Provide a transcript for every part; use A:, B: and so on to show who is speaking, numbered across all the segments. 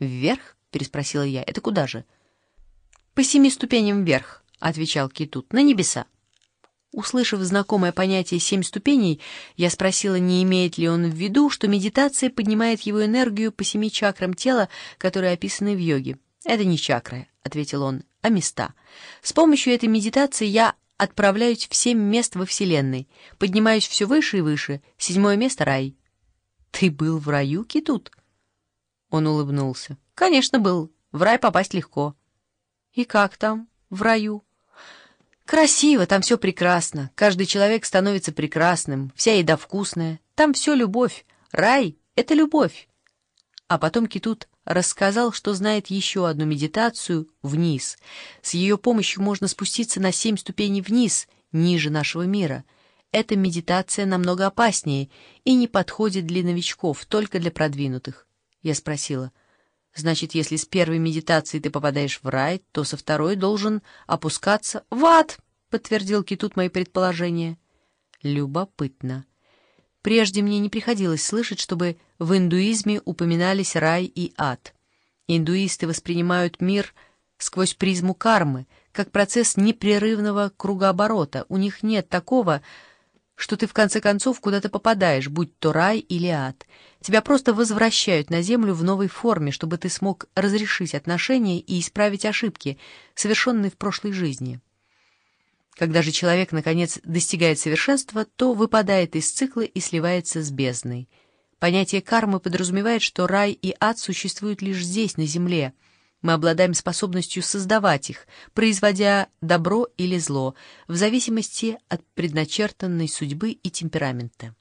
A: «Вверх?» — переспросила я. «Это куда же?» «По 7 ступеням вверх», — отвечал Кетут, — «на небеса». Услышав знакомое понятие «7 ступеней», я спросила, не имеет ли он в виду, что медитация поднимает его энергию по 7 чакрам тела, которые описаны в йоге. «Это не чакры», — ответил он, — «а места. С помощью этой медитации я отправляюсь в 7 мест во Вселенной, поднимаюсь все выше и выше. 7-е место — рай». «Ты был в раю, Кетут?» Он улыбнулся. «Конечно, был. В рай попасть легко». «И как там, в раю?» «Красиво, там все прекрасно. Каждый человек становится прекрасным, вся еда вкусная. Там все любовь. Рай — это любовь». А потом Кетут рассказал, что знает еще одну медитацию вниз. С ее помощью можно спуститься на 7 ступеней вниз, ниже нашего мира. Эта медитация намного опаснее и не подходит для новичков, только для продвинутых. Я спросила: «Значит, если с первой медитации ты попадаешь в рай, то со второй должен опускаться в ад», — подтвердил Кетут мои предположения. Любопытно. Прежде мне не приходилось слышать, чтобы в индуизме упоминались рай и ад. Индуисты воспринимают мир сквозь призму кармы, как процесс непрерывного кругооборота. У них нет такого, что ты в конце концов куда-то попадаешь, будь то рай или ад. Тебя просто возвращают на землю в новой форме, чтобы ты смог разрешить отношения и исправить ошибки, совершенные в прошлой жизни. Когда же человек, наконец, достигает совершенства, то выпадает из цикла и сливается с бездной. Понятие кармы подразумевает, что рай и ад существуют лишь здесь, на земле. Мы обладаем способностью создавать их, производя добро или зло, в зависимости от предначертанной судьбы и темперамента.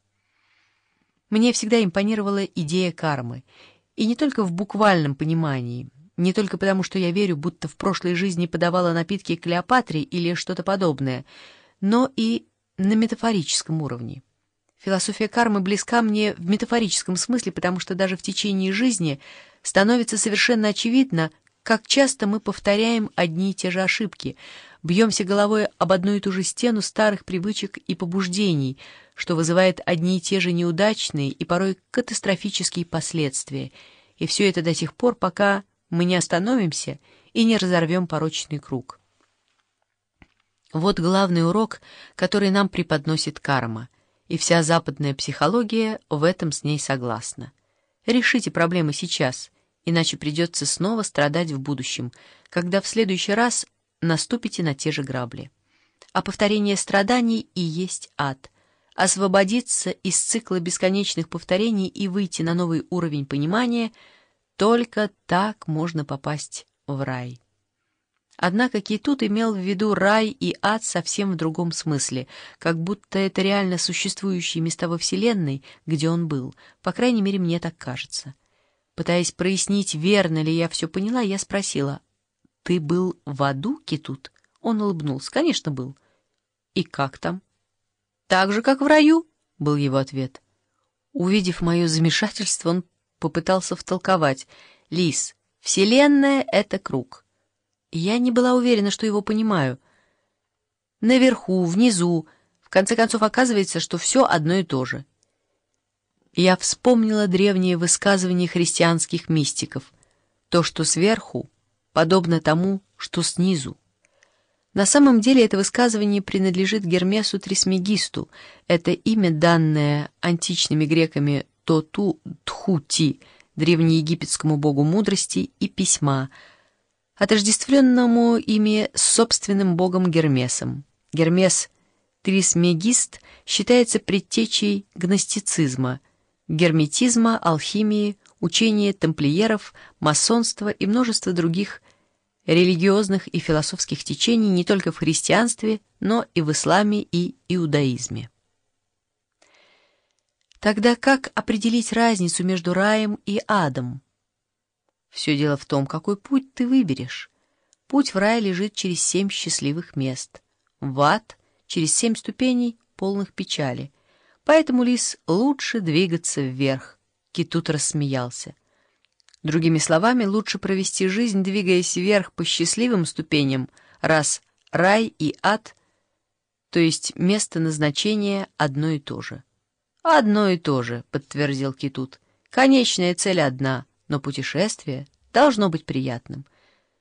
A: Мне всегда импонировала идея кармы, и не только в буквальном понимании, не только потому, что я верю, будто в прошлой жизни подавала напитки Клеопатре или что-то подобное, но и на метафорическом уровне. Философия кармы близка мне в метафорическом смысле, потому что даже в течение жизни становится совершенно очевидно, как часто мы повторяем одни и те же ошибки, бьемся головой об одну и ту же стену старых привычек и побуждений, что вызывает одни и те же неудачные и порой катастрофические последствия, и все это до тех пор, пока мы не остановимся и не разорвем порочный круг. Вот главный урок, который нам преподносит карма, и вся западная психология в этом с ней согласна. Решите проблемы сейчас, иначе придется снова страдать в будущем, когда в следующий раз наступите на те же грабли. А повторение страданий и есть ад. Освободиться из цикла бесконечных повторений и выйти на новый уровень понимания — только так можно попасть в рай. Однако Кетут имел в виду рай и ад совсем в другом смысле, как будто это реально существующие места во Вселенной, где он был. По крайней мере, мне так кажется. Пытаясь прояснить, верно ли я все поняла, я спросила: «Ты был в аду, Кетут?» Он улыбнулся. «Конечно, был». «И как там?» «Так же, как в раю», — был его ответ. Увидев мое замешательство, он попытался втолковать: «Лис, Вселенная — это круг». Я не была уверена, что его понимаю. Наверху, внизу, в конце концов оказывается, что все одно и то же. Я вспомнила древние высказывания христианских мистиков: то, что сверху, подобно тому, что снизу. На самом деле это высказывание принадлежит Гермесу Трисмегисту. Это имя, данное античными греками Тоту-Тхути, древнеегипетскому богу мудрости и письма, отождествленному ими с собственным богом Гермесом. Гермес Трисмегист считается предтечей гностицизма, герметизма, алхимии, учения тамплиеров, масонства и множества других религиозных и философских течений не только в христианстве, но и в исламе и иудаизме. Тогда как определить разницу между раем и адом? Все дело в том, какой путь ты выберешь. Путь в рай лежит через 7 счастливых мест, в ад — через 7 ступеней, полных печали. Поэтому, лис, лучше двигаться вверх. Кетут рассмеялся. Другими словами, лучше провести жизнь, двигаясь вверх по счастливым ступеням, раз рай и ад, то есть место назначения одно и то же. «Одно и то же», — подтвердил Кетут. «Конечная цель одна, но путешествие Должно быть приятным.